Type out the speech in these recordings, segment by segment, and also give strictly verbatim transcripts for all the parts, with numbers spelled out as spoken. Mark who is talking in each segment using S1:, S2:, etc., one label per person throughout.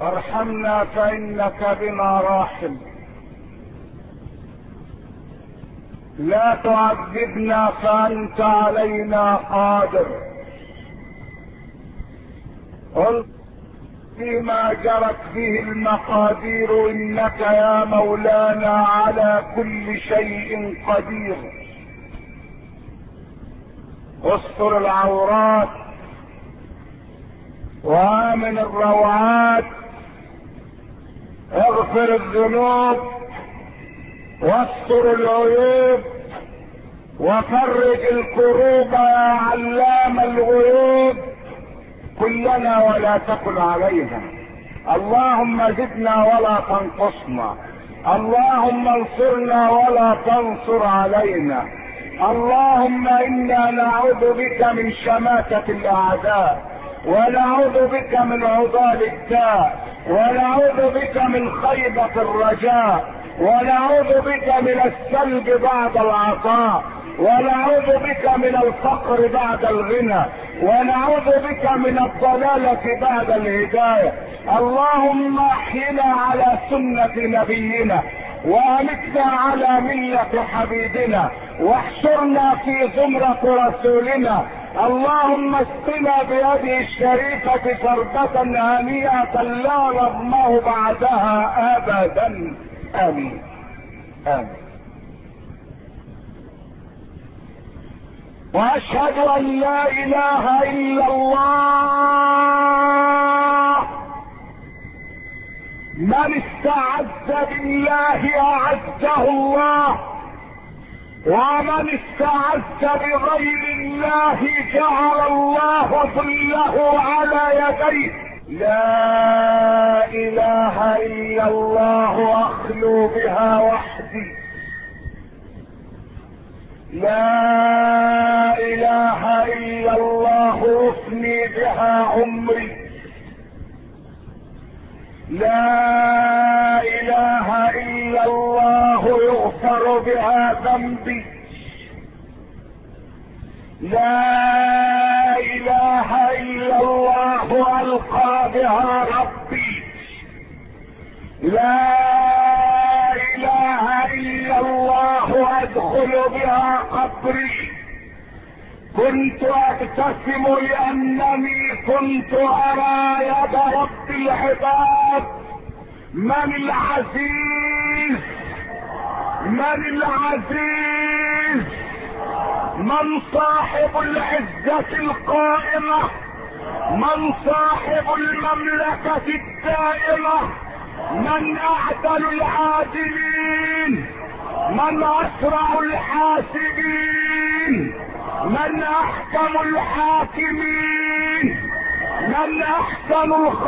S1: ارحمنا فانك بنا راحم، لا تعذبنا فانت علينا قادر. قل فيما جرت به المقادير انك يا مولانا على كل شيء قدير. استر العورات وامن الروعات، اغفر الذنوب واستر العيوب وفرج الكروب يا علام الغيوب، كلنا ولا تكن علينا. اللهم زدنا ولا تنقصنا، اللهم انصرنا ولا تنصر علينا. اللهم انا نعوذ بك من شماتة الاعداء، ونعوذ بك من عضال الداء، ونعوذ بك من خيبة الرجاء، ونعوذ بك من السلب بعد العطاء، ونعوذ بك من الفقر بعد الغنى، ونعوذ بك من الضلالة بعد الهداية. اللهم احينا على سنة نبينا، وامتنا على ملة حبيبنا، واحشرنا في زمرة رسولنا. اللهم اسقنا بيده الشريفة شربة هنيئة لا نظمأ بعدها ابدا. امين امين. واشهد ان لا اله الا الله. من استعز بالله اعزه الله، ومن استعز بغير الله جعل الله ظله على يديه. لا اله الا الله اخلو بها وحدي، لا اله الا الله افني بها عمري، لا اله الا الله يغفر بها ذنبي، لا اله الا الله القى بها ربي، لا اله الا الله ادخل بها قبري. كنت ابتسم لانني كنت ارى يد رب العباد. من العزيز؟ من العزيز؟ من صاحب العزة القائمة؟ من صاحب المملكة الدائمة؟ من اعدل العادلين؟ من اسرع الحاسبين؟ من احكم الحاكمين؟ من احسن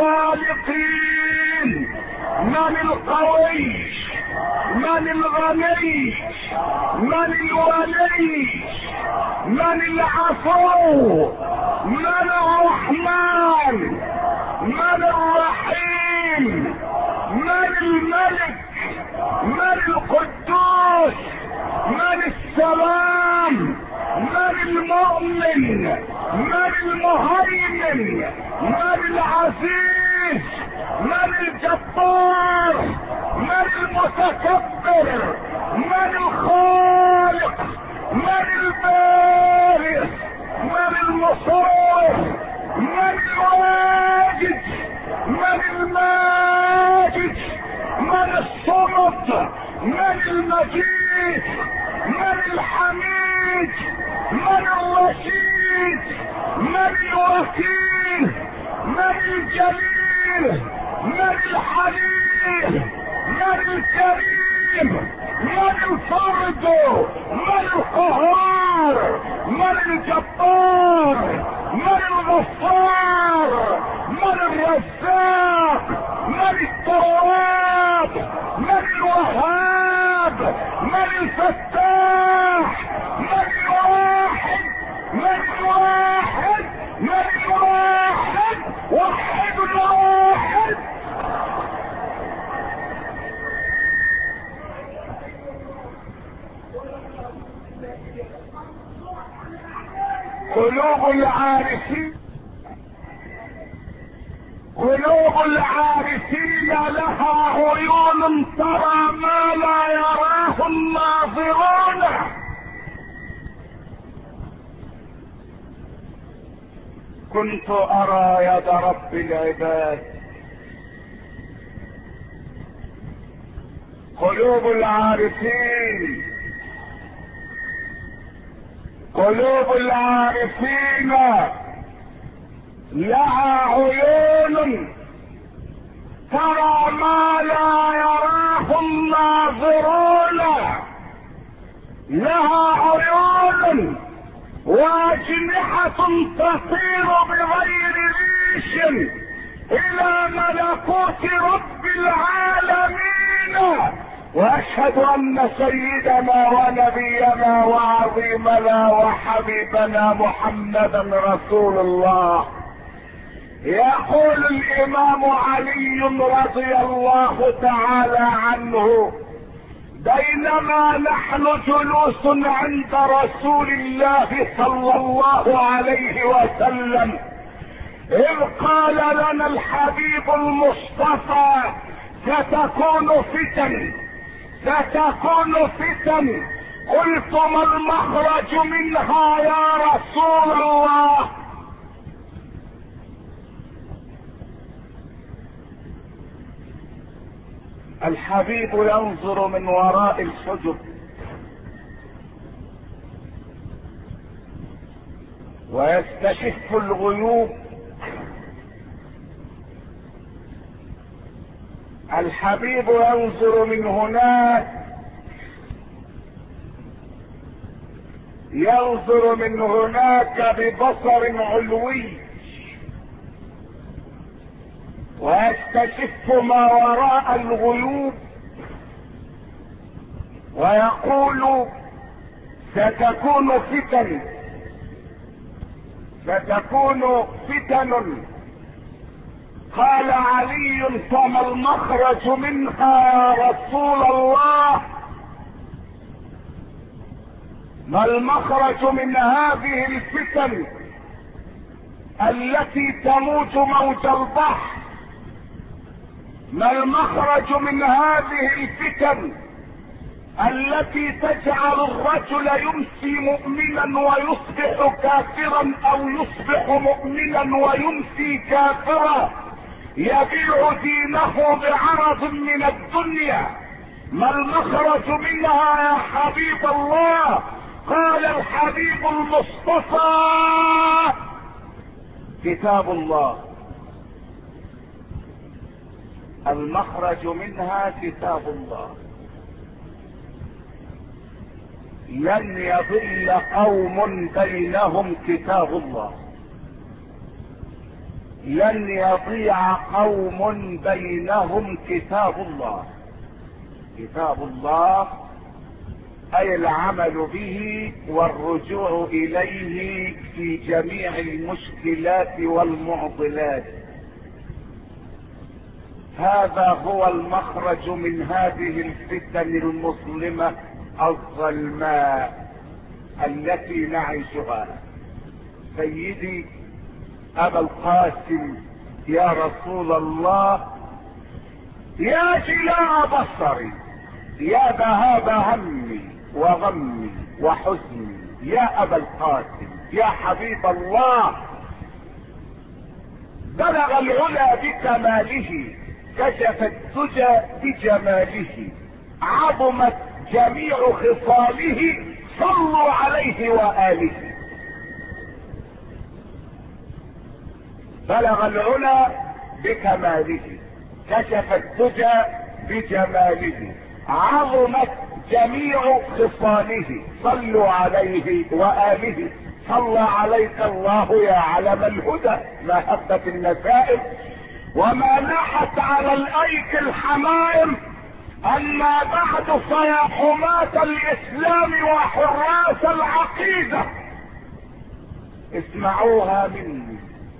S1: الخالقين؟ من القوي؟ من الغني؟ من الولي؟ من العفو؟ من الرحمن؟ من الرحيم؟ من الملك؟ من القدوس؟ من السلام؟ من المؤمن؟ من المهيمن؟ من العزيز؟ من الجبار؟ من المتكبر؟ من الخالق؟ من البارئ؟ من المصور؟ من الواجد؟ من الماجد؟ من الصمد؟ من المجيد؟ من الحميد؟ من الرشيد؟ من الوكيل؟ من الجليل؟ من الحليم؟ من الكريم؟ من الفرد؟ من القهار؟ من الجبار؟ من الغفار؟ من الرزاق؟ من التواب؟ من الوهاب؟ من الفتاح؟ من الواحد؟ من الواحد؟ من الواحد؟ وحد الواحد. قلوب العارفين قلوب العارفين كنت ارى يد رب العباد. قلوب العارفين قلوب العارفين لها عيون ترى ما لا يراه الناظرون، لها عيون واجنحة تطير بغير ريش الى ملكوت رب العالمين. واشهد ان سيدنا ونبينا وعظيمنا وحبيبنا محمدا رسول الله. يقول الامام علي رضي الله تعالى عنه: بينما نحن جلوس عند رسول الله صلى الله عليه وسلم إذ قال لنا الحبيب المصطفى: ستكون فتن ستكون فتن. قلت: ما المخرج منها يا رسول الله؟ الحبيب ينظر من وراء الحجب ويستشف الغيوب. الحبيب ينظر من هناك، ينظر من هناك ببصر علوي ويستشف ما وراء الغيوب ويقول: ستكون فتن ستكون فتن. قال علي: فما المخرج منها يا رسول الله؟ ما المخرج من هذه الفتن التي تموج موج البحر؟ ما المخرج من هذه الفتن التي تجعل الرجل يمسي مؤمنا ويصبح كافرا او يصبح مؤمنا ويمسي كافرا، يبيع دينه بعرض من الدنيا؟ ما المخرج منها يا حبيب الله؟ قال الحبيب المصطفى: كتاب الله. المخرج منها كتاب الله. لن يضل قوم بينهم كتاب الله، لن يضيع قوم بينهم كتاب الله. كتاب الله اي العمل به والرجوع اليه في جميع المشكلات والمعضلات. هذا هو المخرج من هذه الفتن المظلمة الظلماء التي نعيشها. سيدي ابا القاسم يا رسول الله، يا جلاء بصري، يا ذهاب همي وغمي وحزني، يا ابا القاسم يا حبيب الله، بلغ العلا بكماله، كشف الدجى بجماله، عظمت جميع خصاله، صلوا عليه وآله. بلغ العلا بكماله، كشف الدجى بجماله، عظمت جميع خصاله، صلوا عليه وآله. صلى عليك الله يا علم الهدى، ما هبت النسائم وما نحت على الايك الحمائم. اما بعد فيا حماة الاسلام وحراس العقيدة، اسمعوها مني،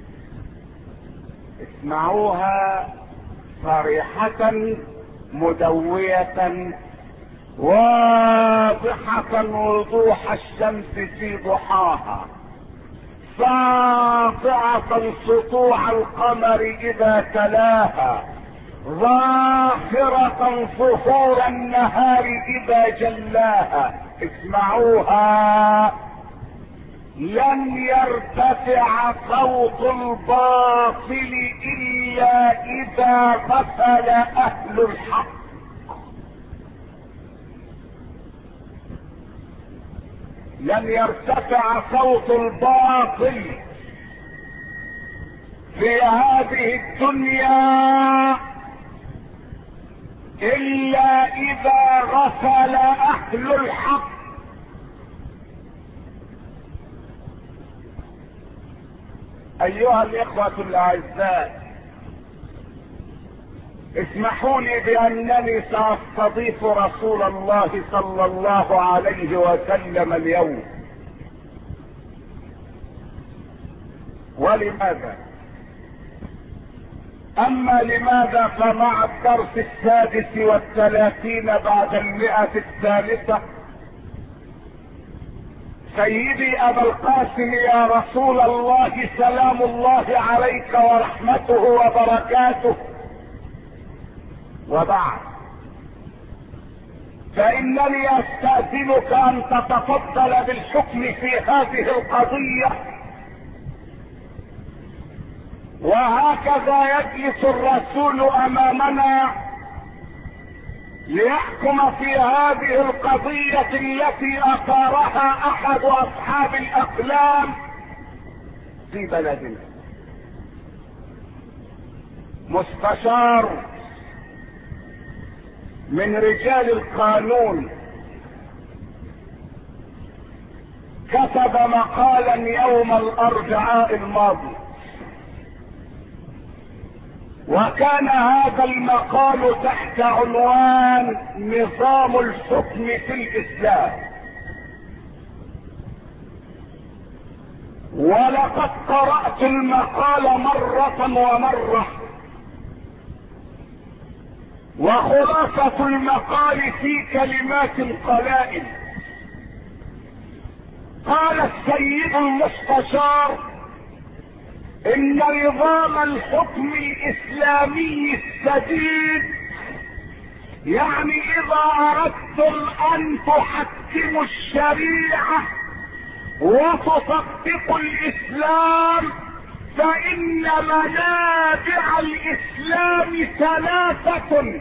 S1: اسمعوها صريحة مدوية واضحة وضوح الشمس في ضحاها، ساطعة سطوع القمر اذا تلاها، ظاهرة ظهور النهار اذا جلاها. اسمعوها لن يرتفع صوت الباطل الا اذا غفل اهل الحق. لن يرتفع صوت الباطل في هذه الدنيا الا اذا غفل اهل الحق. ايها الاخوة الاعزاء، اسمحوا لي بانني ساستضيف رسول الله صلى الله عليه وسلم اليوم. ولماذا؟ اما لماذا فمع الدرس السادس والثلاثين بعد المئة الثالثة سيدي ابا القاسم يا رسول الله سلام الله عليك ورحمته وبركاته، وبعد فانني استأذنك ان تتفضل بالحكم في هذه القضية. وهكذا يجلس الرسول امامنا ليحكم في هذه القضية التي اثارها احد اصحاب الاقلام في بلدنا. مستشار من رجال القانون كتب مقالا يوم الاربعاء الماضي، وكان هذا المقال تحت عنوان نظام الحكم في الاسلام. ولقد قرأت المقال مرة ومرة، وخلاصة المقال في كلمات قلائل. قال السيد المستشار ان نظام الحكم الاسلامي السديد، يعني اذا اردتم ان تحكموا الشريعة وتطبقوا الاسلام فان منابع الاسلام ثلاثة.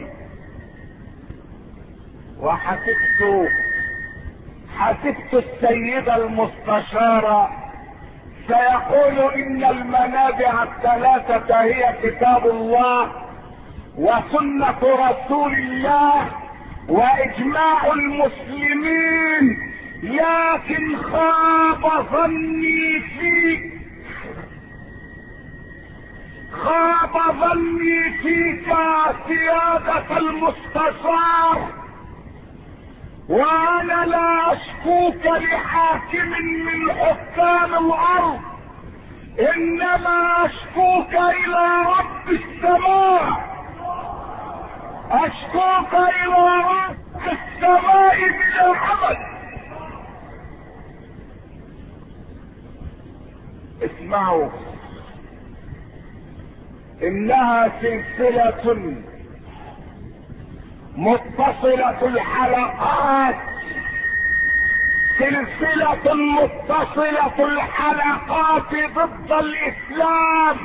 S1: وحسبت حسبت السيد المستشار سيقول ان المنابع الثلاثة هي كتاب الله وسنة رسول الله واجماع المسلمين، لكن خاب ظني فيك خاب ظني فيك سيادة المستشار، وانا لا اشكوك لحاكم من حكام الارض، انما اشكوك الى رب السماء، اشكوك الى رب السماء بلا حدث. اسمعوا، انها سلسلة متصلة الحلقات، سلسلة متصلة الحلقات ضد الاسلام.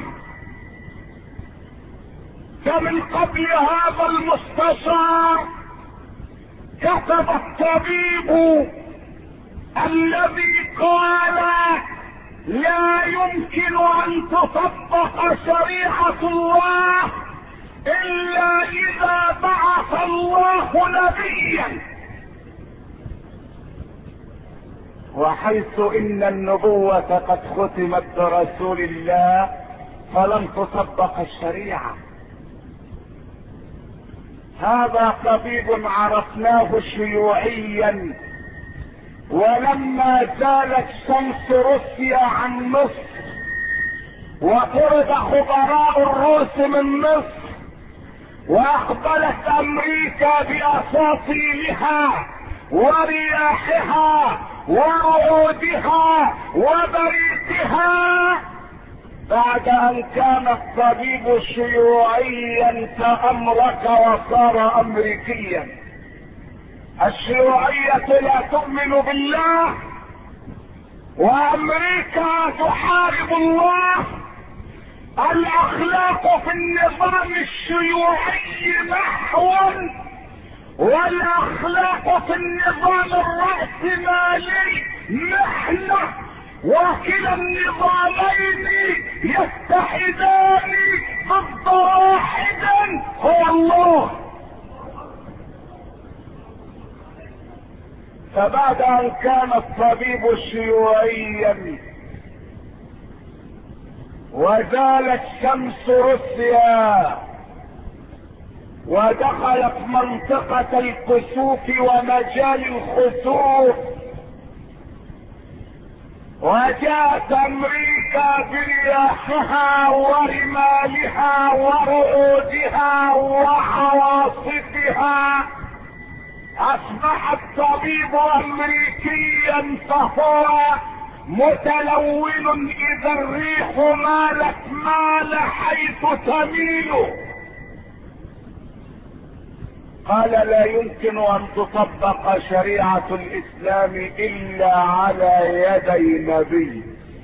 S1: فمن قبل هذا المستشار كتب الطبيب الذي قال لا يمكن ان تطبق شريعة الله الا اذا بعث الله نبيا. وحيث ان النبوة قد ختمت برسول الله فلم تطبق الشريعة. هذا طبيب عرفناه شيوعيا، ولما زالت شمس روسيا عن مصر وطرد خبراء الروس من مصر واقبلت امريكا باساطيلها ورياحها ورعودها وبريقها، بعد ان كان الطبيب شيوعيا تأمرك وصار امريكيا. الشيوعية لا تؤمن بالله وامريكا تحارب الله. الاخلاق في النظام الشيوعي محو، والاخلاق في النظام الرأسمالي محنة، وكلا النظامين يتحدان ضد واحد هو الله. فبعد ان كان الطبيب شيوعيا وزالت شمس روسيا ودخلت منطقة الكسوف ومجال الخسوف، وجاءت امريكا برياحها ورمالها ورعودها وعواصفها، اصبح الطبيب امريكيا فهو متلون اذا الريح مالت مال حيث تميل. قال لا يمكن ان تطبق شريعة الاسلام الا على يدي نبي.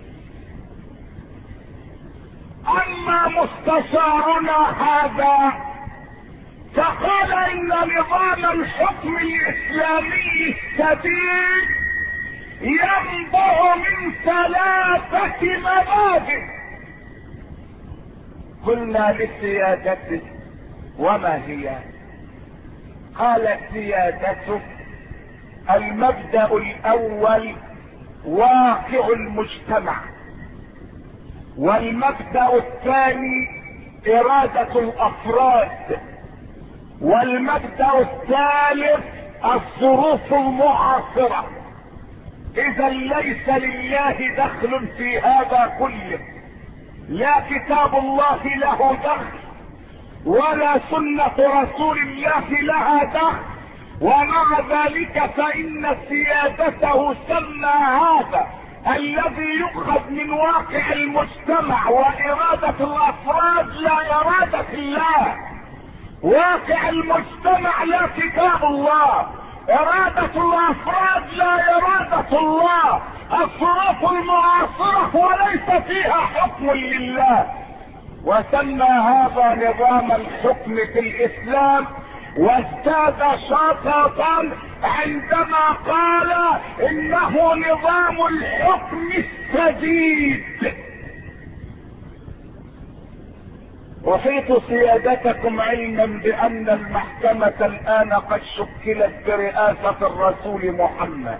S1: اما مستشارنا هذا فقال ان نظام الحكم الاسلامي السديد ينبع من ثلاثة مبادئ. قلنا لسيادته وما هي؟ قال سيادته المبدأ الاول واقع المجتمع، والمبدأ الثاني ارادة الافراد، والمبدأ الثالث الظروف المعاصرة. اذا ليس لله دخل في هذا كله، لا كتاب الله له دخل ولا سنة رسول الله لها دخل، ومع ذلك فإن سيادته سمى هذا الذي يؤخذ من واقع المجتمع وإرادة الأفراد لا إرادة الله. واقع المجتمع لا كتاب الله، إرادة الأفراد لا إرادة الله، الظروف المعاصرة وليس فيها حكم لله. وسمى هذا نظام الحكم في الإسلام، وازداد شططا عندما قال إنه نظام الحكم السديد. وفيت سيادتكم علما بان المحكمة الان قد شكلت برئاسة الرسول محمد،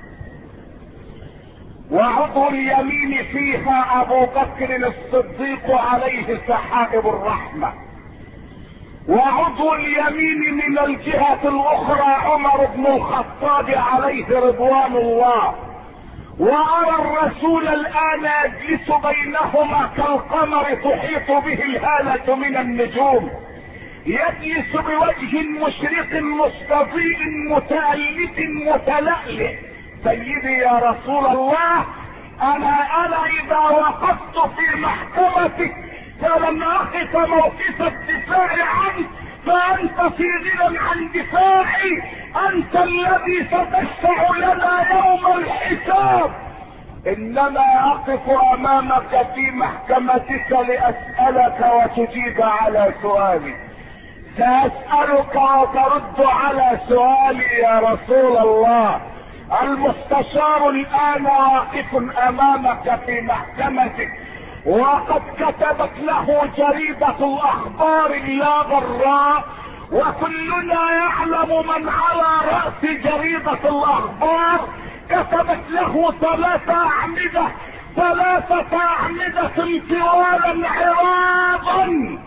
S1: وعضو اليمين فيها ابو بكر الصديق عليه سحائب الرحمة، وعضو اليمين من الجهة الاخرى عمر بن الخطاب عليه رضوان الله. وارى الرسول الان يجلس بينهما كالقمر تحيط به الهالة من النجوم، يجلس بوجه مشرق مستضيء متألف متلألئ. سيدي يا رسول الله، انا انا اذا وقفت في محكمتك فلن اقف موقف الدفاع عنك، فانت في غنى عن دفاعي، انت الذي ستشفع لنا يوم الحساب. انما اقف امامك في محكمتك لاسألك وتجيب على سؤالي، سأسألك وترد على سؤالي يا رسول الله. المستشار الان واقف امامك في محكمتك، وقد كتبت له جريدة الاخبار لا ضراء، وكلنا يعلم من على رأس جريدة الاخبار كتبت له ثلاثة اعمدة ثلاثة اعمدة طوالا عراضا،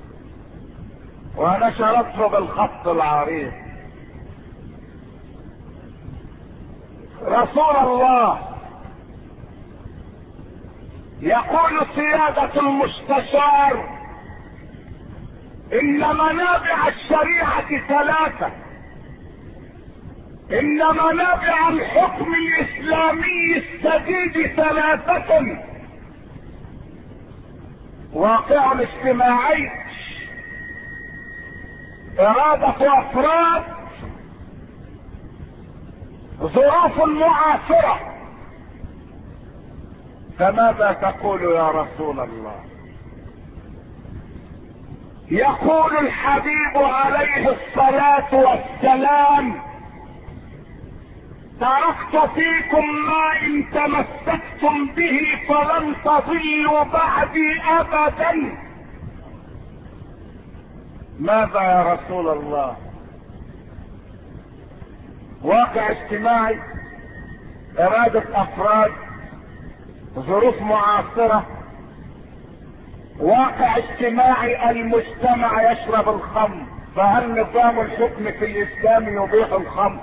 S1: ونشرته بالخط العريض. رسول الله يقول سيادة المستشار ان منابع الشريعة ثلاثة، ان منابع الحكم الاسلامي السديد ثلاثة: واقع اجتماعي، ارادة افراد، ظروف معاصرة. فماذا تقول يا رسول الله؟ يقول الحبيب عليه الصلاة والسلام: تركت فيكم ما ان تمسكتم به فلن تضلوا بعدي ابدا. ماذا يا رسول الله؟ واقع اجتماعي، ارادة افراد، ظروف معاصرة. واقع اجتماعي، المجتمع يشرب الخمر، فهل نظام الحكم في الاسلام يبيح الخمر؟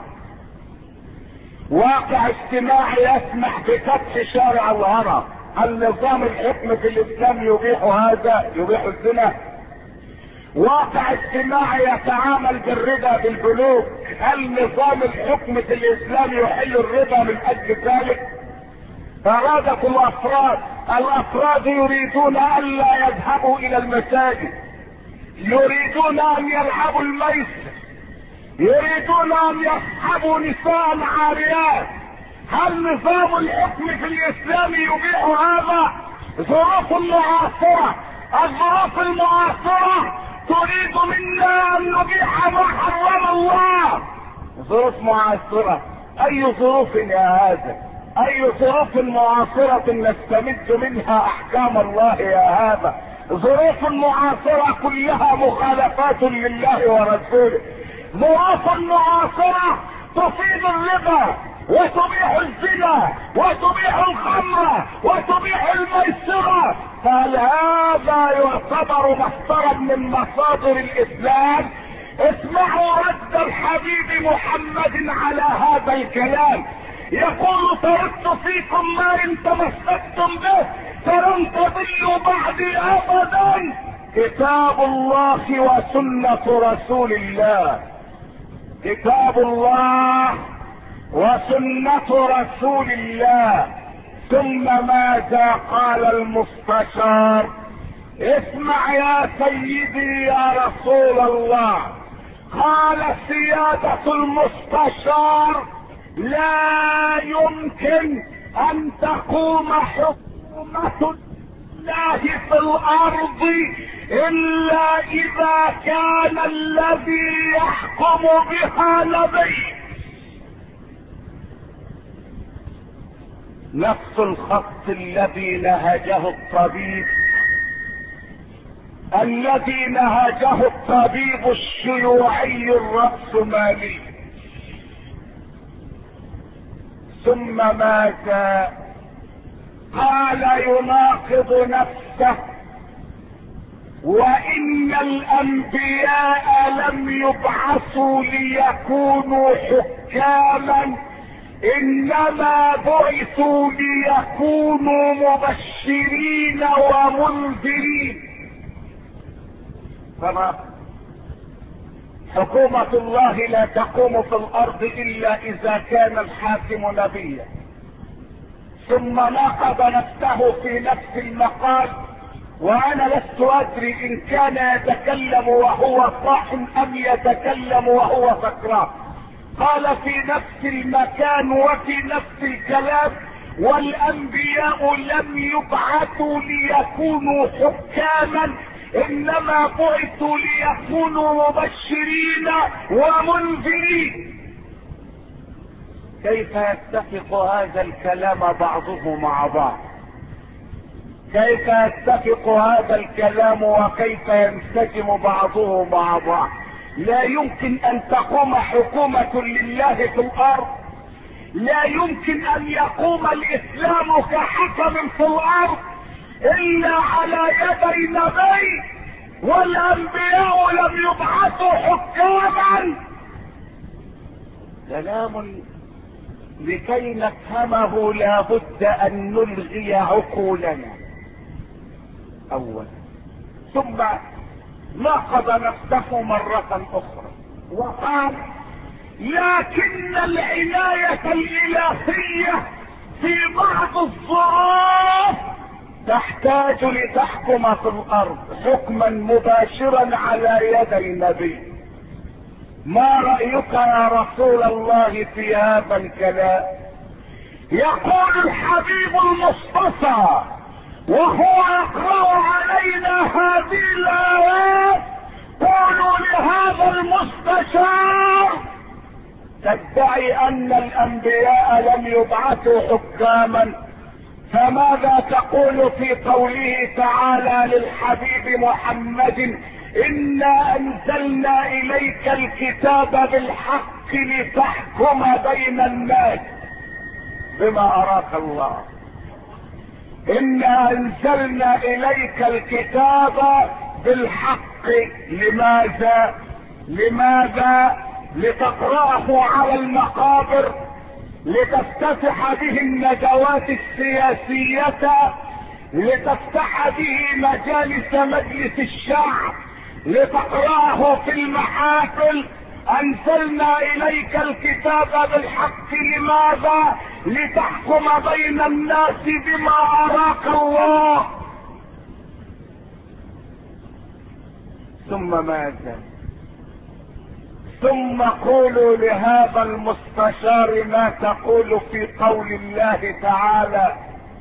S1: واقع اجتماعي يسمح بفتح شارع الهرم، هل نظام الحكم في الاسلام يبيح هذا؟ يبيح الزنا؟ واقع اجتماعي يتعامل بالربا بالبنوك، هل نظام الحكم في الاسلام يحل الربا من اجل ذلك؟ ارادة الافراد، الافراد يريدون الا يذهبوا الى المساجد، يريدون ان يلعبوا الميسر، يريدون ان يصحبوا نساء عاريات، هل نظام الحكم في الاسلام يبيح هذا؟ ظروف معاصرة، الظروف المعاصرة تريد منا ان نبيح ما حرم الله. ظروف معاصرة، اي ظروف يا هذا؟ اي ظروف معاصرة نستمد منها احكام الله يا هذا؟ ظروف معاصرة كلها مخالفات لله ورسوله. ظروف معاصرة تفيد الربا وتبيح الزنا وتبيح الخمر وتبيح الميسرة، فهل هذا يعتبر مصدرا من مصادر الاسلام؟ اسمعوا رد الحبيب محمد على هذا الكلام، يقول: تركت فيكم ما ان تمسكتم به فلن تضلوا بعدي ابدا، كتاب الله وسنة رسول الله. كتاب الله وسنة رسول الله. ثم ماذا قال المستشار؟ اسمع يا سيدي يا رسول الله. قال سيادة المستشار: لا يمكن ان تقوم حكومة الله في الارض الا اذا كان الذي يحكم بها نبي. نفس الخط الذي نهجه الطبيب، الذي نهجه الطبيب الشيوعي الرأسمالي. ثم ماذا قال يناقض نفسه؟ وان الانبياء لم يبعثوا ليكونوا حكاما، انما بعثوا ليكونوا مبشرين ومنذرين. فما حكومة الله لا تقوم في الارض الا اذا كان الحاكم نبيا. ثم ناقض نفسه في نفس المقال، وانا لست ادري ان كان يتكلم وهو صاحٍ ام يتكلم وهو سكران. قال في نفس المكان وفي نفس الكلام: والانبياء لم يبعثوا ليكونوا حكاما، انما بعثوا ليكونوا مبشرين ومنذرين. كيف يتفق هذا الكلام بعضه مع بعض؟ كيف يتفق هذا الكلام وكيف ينسجم بعضه مع بعض؟ لا يمكن ان تقوم حكومة لله في الارض، لا يمكن ان يقوم الاسلام كحكم في الارض الا على يدي نبي، والانبياء لم يبعثوا حكاما. كلام لكي نفهمه لا بد ان نلغي عقولنا اولا. ثم ناقض نفسه مرة اخرى وقال: لكن العناية الالهية في بعض الظروف تحتاج لتحكم في الارض حكما مباشرا على يدي النبي. ما رأيك يا رسول الله في هذا الكلام؟ يقول الحبيب المصطفى وهو يقرأ علينا هذه الآيات: قولوا لهذا المستشار تدعي ان الانبياء لم يبعثوا حكاما، فماذا تقول في قوله تعالى للحبيب محمد: انا انزلنا اليك الكتاب بالحق لتحكم بين الناس بما اراك الله. انا انزلنا اليك الكتاب بالحق. لماذا؟ لماذا؟ لتقرأه على المقابر، لتفتتح به الندوات السياسية، لتفتح به مجالس مجلس الشعب، لتقرأه في المحافل. انزلنا اليك الكتاب بالحق. لماذا؟ لتحكم بين الناس بما اراك الله. ثم ماذا؟ ثم قولوا لهذا المستشار ما تقول في قول الله تعالى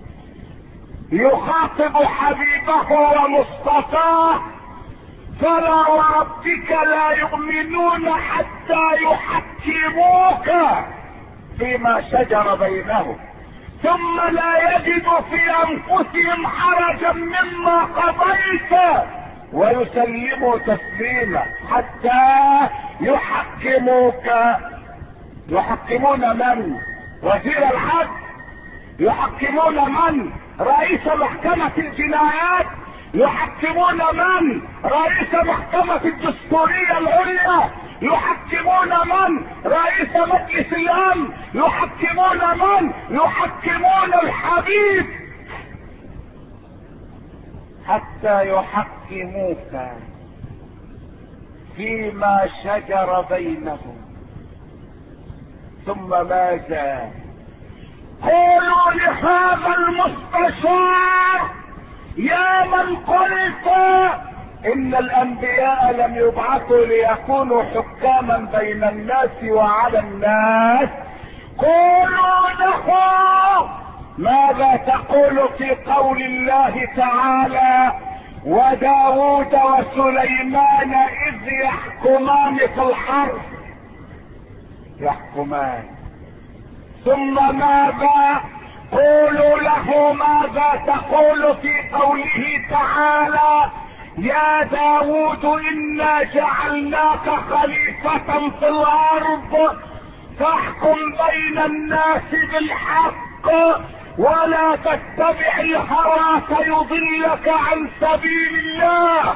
S1: يخاطب حبيبه ومصطفاه: فلا وربك لا يؤمنون حتى يحكموك فيما شجر بينهم ثم لا يجدوا في انفسهم حرجا مما قضيت ويسلموا تسليما حتى يحكموك. يحكمون من؟ وزير العدل؟ يحكمون من؟ رئيس محكمة الجنايات؟ يحكمون من؟ رئيس محكمة الدستورية العليا؟ يحكمون من؟ رئيس مجلس الامن؟ يحكمون من؟ يحكمون الحبيب حتى يحكموك فيما شجر بينهم. ثم ماذا؟ قولوا لهذا المستشار: يا من قلت ان الانبياء لم يبعثوا ليكونوا حكاما بين الناس وعلى الناس، قولوا له ماذا تقول في قول الله تعالى: وداود وسليمان اذ يحكمان في الحرث. يحكمان. ثم ماذا؟ قولوا له ماذا تقول في قوله تعالى: يا داود انا جعلناك خليفة في الارض فاحكم بين الناس بالحق ولا تتبع الهوى فيضلك عن سبيل الله.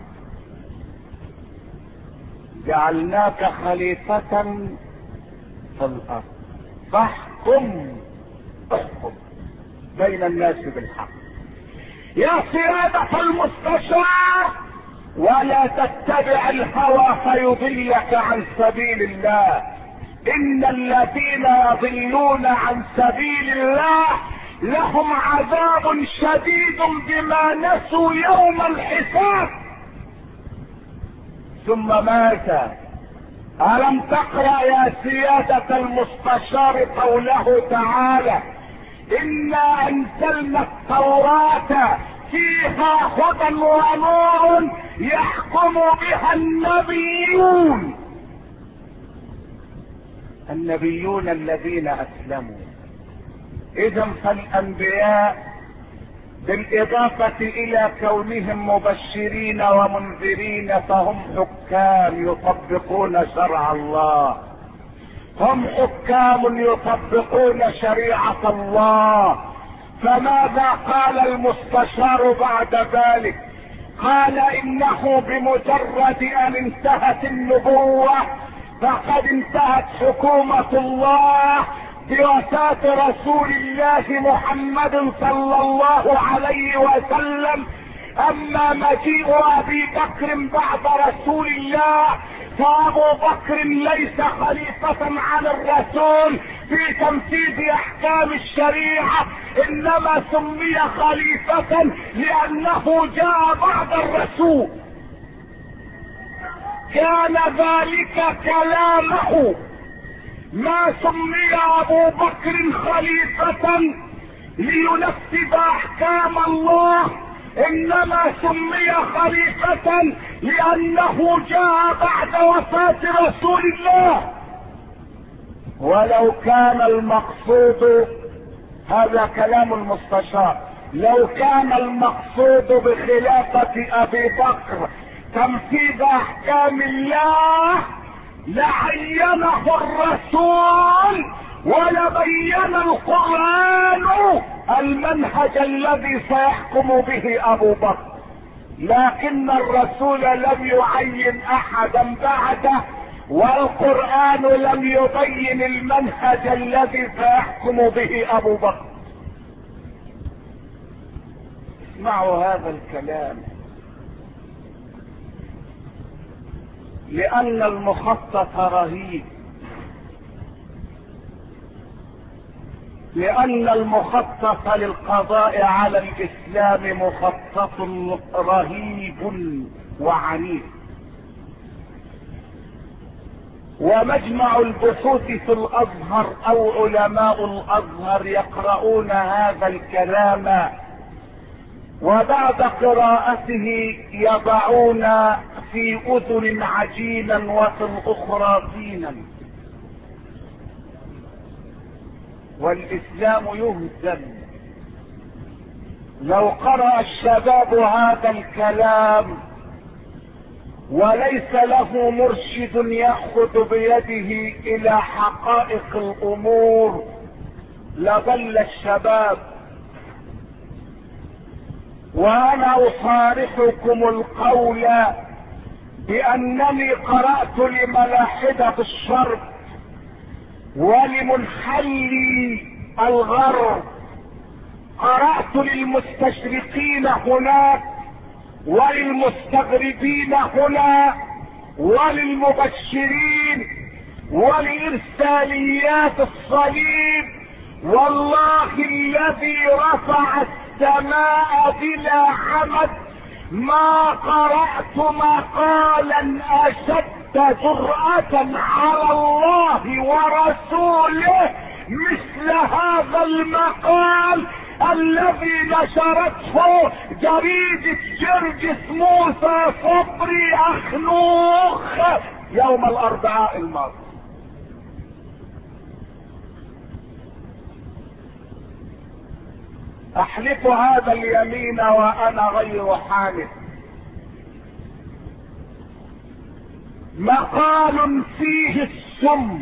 S1: جعلناك خليفة في الارض فاحكم احكم بين الناس بالحق. يا سيادة المستشار ولا تتبع الهوى فيضلك عن سبيل الله. ان الذين يضلون عن سبيل الله لهم عذاب شديد بما نسوا يوم الحساب. ثم ماذا؟ ألم تقرأ يا سيادة المستشار قوله تعالى: إنا أنزلنا التوراة فيها هدى ونور يحكم بها النبيون. النبيون الذين أسلموا. إذا فالأنبياء بالإضافة إلى كونهم مبشرين ومنذرين فهم حكام يطبقون شرع الله، هم حكام يطبقون شريعة الله. فماذا قال المستشار بعد ذلك؟ قال إنه بمجرد أن انتهت النبوة فقد انتهت حكومة الله بوفاة رسول الله محمد صلى الله عليه وسلم. اما مجيء ابي بكر بعد رسول الله فابو بكر ليس خليفة عن الرسول في تنفيذ احكام الشريعة، انما سمي خليفة لانه جاء بعد الرسول. كان ذلك كلامه ما سمي ابو بكر خليفة لينفذ احكام الله، انما سمي خليفة لانه جاء بعد وفاة رسول الله. ولو كان المقصود، هذا كلام المستشار، لو كان المقصود بخلافة ابي بكر تنفيذ احكام الله لعينه الرسول ولبين القرآن المنهج الذي سيحكم به ابو بكر، لكن الرسول لم يعين احدا بعده، والقرآن لم يبين المنهج الذي سيحكم به ابو بكر. اسمعوا هذا الكلام، لان المخطط رهيب، لان المخطط للقضاء على الاسلام مخطط رهيب وعنيف. ومجمع البحوث في الازهر او علماء الازهر يقرؤون هذا الكلام، وبعد قراءته يضعون في اذن عجينا وفي الاخرى طينا، والاسلام يهزم. لو قرأ الشباب هذا الكلام وليس له مرشد يأخذ بيده الى حقائق الامور لضل الشباب. وانا اصارحكم القول بانني قرأت لملاحدة الشرق ولمنحلي الغرب، قرأت للمستشرقين هناك وللمستغربين هنا وللمبشرين ولإرساليات الصليب، والله الذي رفع السماء بلا عمد ما قرأت مقالا أشد جرأة على الله ورسوله مثل هذا المقال الذي نشرته جريدة جرجس موسى صبري اخنوخ يوم الاربعاء الماضي. احلف هذا اليمين وانا غير حالف. مقال فيه السم،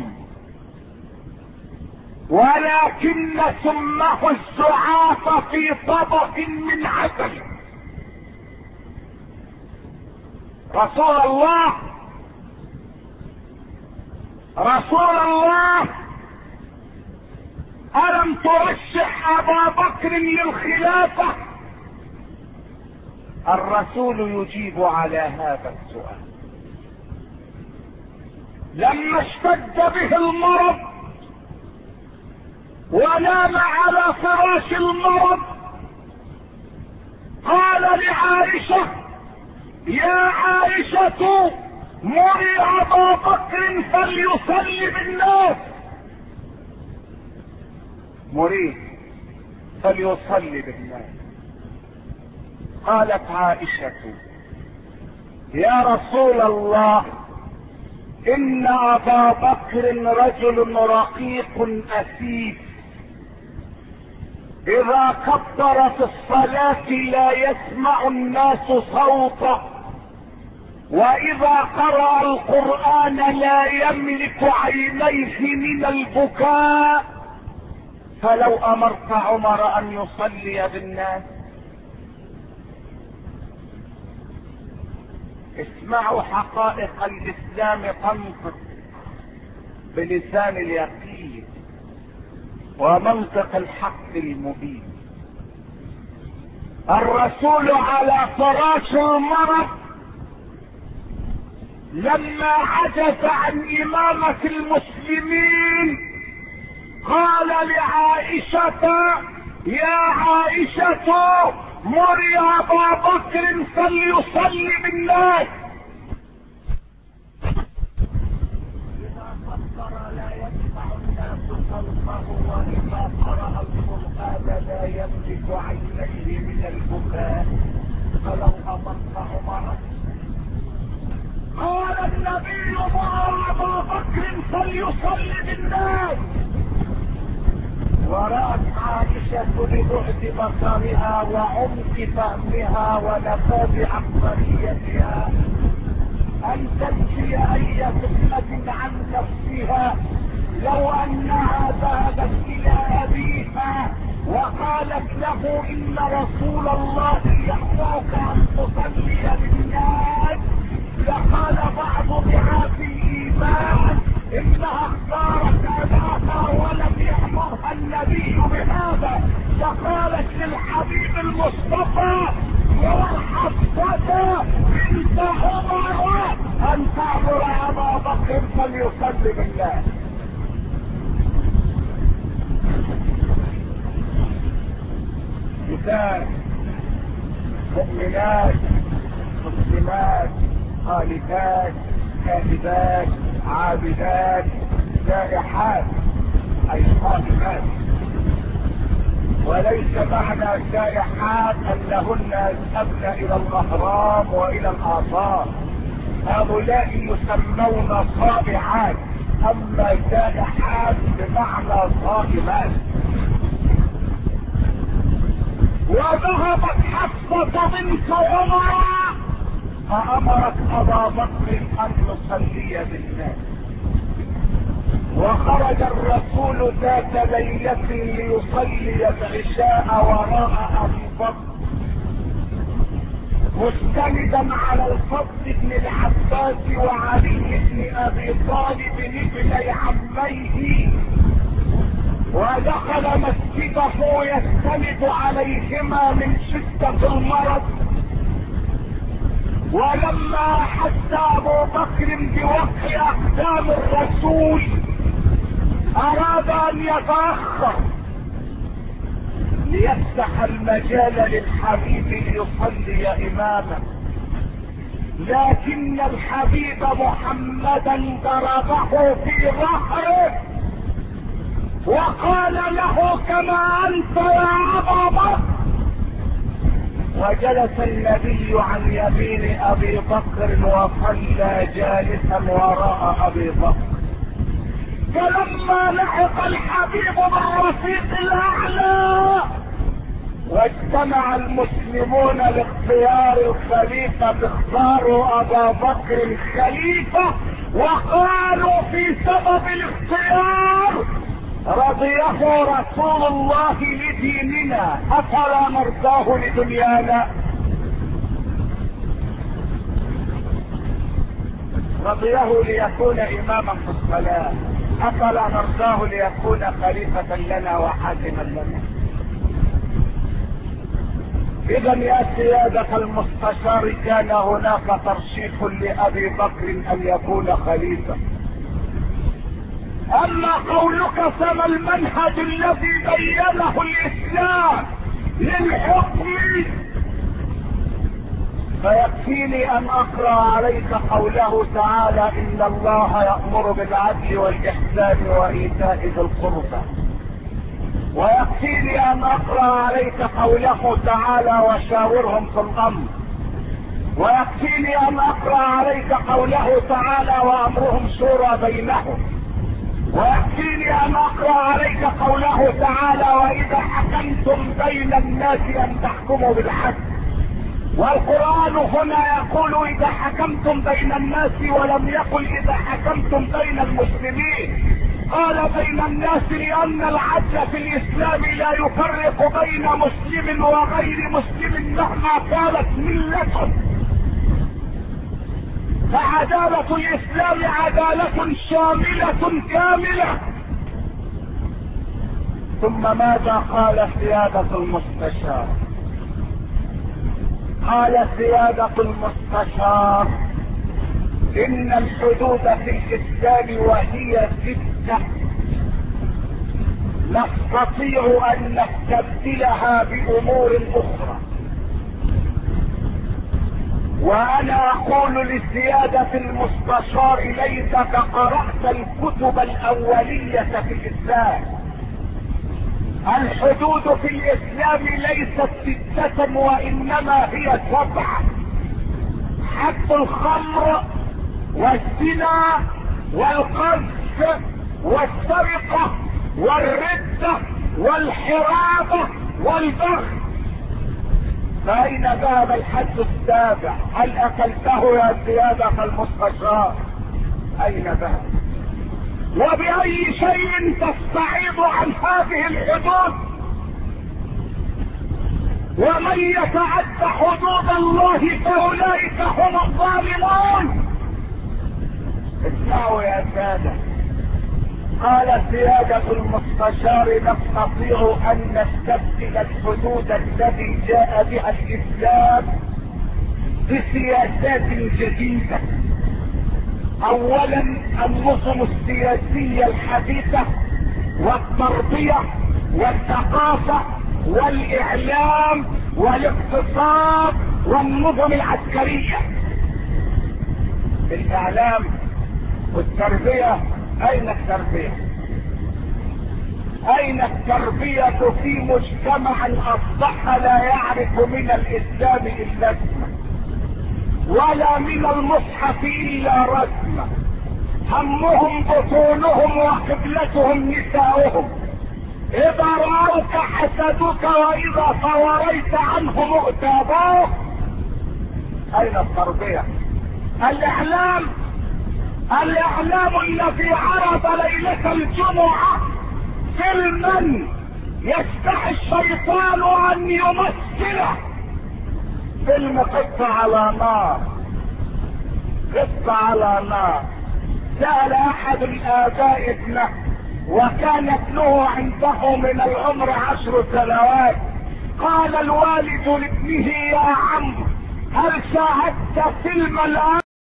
S1: ولكن سمه الزعاف في طبق من عسل. رسول الله رسول الله ألم ترشح أبا بكر للخلافة؟ الرسول يجيب على هذا السؤال. لما اشتد به المرض ونام على فراش المرض قال لعائشة: يا عائشة مري أبا بكر فليصلي بالناس. مريد فليصلي بالناس. قالت عائشة: يا رسول الله إن أبا بكر رجل رقيق أسيف، إذا كبر في الصلاة لا يسمع الناس صوته، وإذا قرأ القرآن لا يملك عينيه من البكاء، فلو أمرت عمر أن يصلي بالناس. اسمعوا حقائق الإسلام تنطق بلسان اليقين ومنطق الحق المبين. الرسول على فراش المرض لما عجز عن إمامة المسلمين قال لعائشة: يا عائشة مري أبا بكر فليصلي بالناس. إذا كبر لا يسمع خلقه وإذا قرأ القرآن لا يملك عينيه من البكاء فلو أمرت عمر. قال النبي مر أبا بكر فليصلي بالناس، ورأت عائشة لبعد بصرها وعمق فهمها ونفاذ عقليتها أن تنفي أي فتنة عن نفسها لو أنها ذهبت إلى أبيها وقالت له إن رسول الله يأمرك أن تصلي بالناس، لقال بعض ضعاف الإيمان إنها اختارت أباها ولم يأمرها النبي بهذا، فقالت للحبيب المصطفى يا حفصة بنت عمر أن تأمر أبا بكر فليصلي بالله. نساء مؤمنات مسلمات خالدات كاذبات عابدات سائحات أي صائمات، وليس معنى سائحات أنهن يذهبن إلى الأهرام وإلى الآثار، هؤلاء يسمون صائحات، أما سائحات بمعنى صائمات. وذهبت حفصة بنت عمر فأمرت أبا بكر أن يصلي بالناس، وخرج الرسول ذات ليلة ليصلي العشاء وراء أبي بكر مستندا على الفضل بن العباس وعلي بن أبي طالب ابني عميه، ودخل مسجده يستند عليهما من شدة المرض. ولما حس ابو بكر بوقع اقدام الرسول اراد ان يتأخر ليفتح المجال للحبيب ليصلي امامه، لكن الحبيب محمدا ضربه في ظهره وقال له كما انت يا ابا بكر، وجلس النبي عن يمين ابي بكر وصلى جالسا وراء ابي بكر. فلما لحق الحبيب بالرفيق الاعلى واجتمع المسلمون لاختيار الخليفة اختاروا ابا بكر خليفة، وقالوا في سبب الاختيار رضيه رسول الله لديننا افلا نرضاه لدنيانا. رضيه ليكون اماما في الصلاة افلا نرضاه ليكون خليفة لنا وحاكما لنا. اذا يا سيادة المستشار كان هناك ترشيح لابي بكر ان يكون خليفة. اما قولك فما المنهج الذي بينه الاسلام للحكم، فيكفيني ان اقرأ عليك قوله تعالى ان الله يأمر بالعدل والاحسان وايتاء ذي القربى، ويكفيني ان اقرأ عليك قوله تعالى وشاورهم في الامر، ويكفيني ان اقرأ عليك قوله تعالى وامرهم شورى بينهم، ويكفيني ان اقرأ عليك قوله تعالى واذا حكمتم بين الناس ان تحكموا بالعدل. والقرآن هنا يقول اذا حكمتم بين الناس ولم يقل اذا حكمتم بين المسلمين، قال بين الناس لان العدل في الاسلام لا يفرق بين مسلم وغير مسلم مهما كانت ملته، فعدالة الاسلام عدالة شاملة كاملة. ثم ماذا قال سيادة المستشار؟ قال سيادة المستشار ان الحدود في الاسلام وهي ستة نستطيع ان نستبدلها بامور اخرى. وانا اقول لسيادة المستشار ليتك قرأت الكتب الاولية في الاسلام. الحدود في الاسلام ليست ستة وانما هي سبعة: حد الخمر والزنا والقذف والسرقة والردة والحرابة والبغي. فأين ذهب الحد السابع؟ هل أكلته يا سيادة المستشار؟ أين ذهب؟ وبأي شيء تستعيض عن هذه الحدود؟ ومن يتعد حدود الله فأولئك هم الظالمون. اسمعوا يا سادة، قال سيادة المستشار: نستطيع ان نستبدل الحدود التي جاء بها الاسلام بسياسات جديدة. اولا النظم السياسية الحديثة والتربية والثقافة والاعلام والاقتصاد والنظم العسكرية. الاعلام والتربية، اين التربية؟ اين التربية في مجتمع اصبح لا يعرف من الاسلام الا اسمه ولا من المصحف الا رسمه؟ همهم بطونهم وقبلتهم نساؤهم، اذا رأوك حسدوك واذا صوريت عنهم اغتابوك. اين التربية؟ الاعلام الاعلام الذي عرض ليلة الجمعة فيلما يستحي الشيطان ان يمثله، فيلم قصة على نار، قصة على نار. سأل احد الاباء ابنه وكان ابنه عنده من العمر عشر سنوات، قال الوالد لابنه: يا عم هل شاهدت فيلم الان؟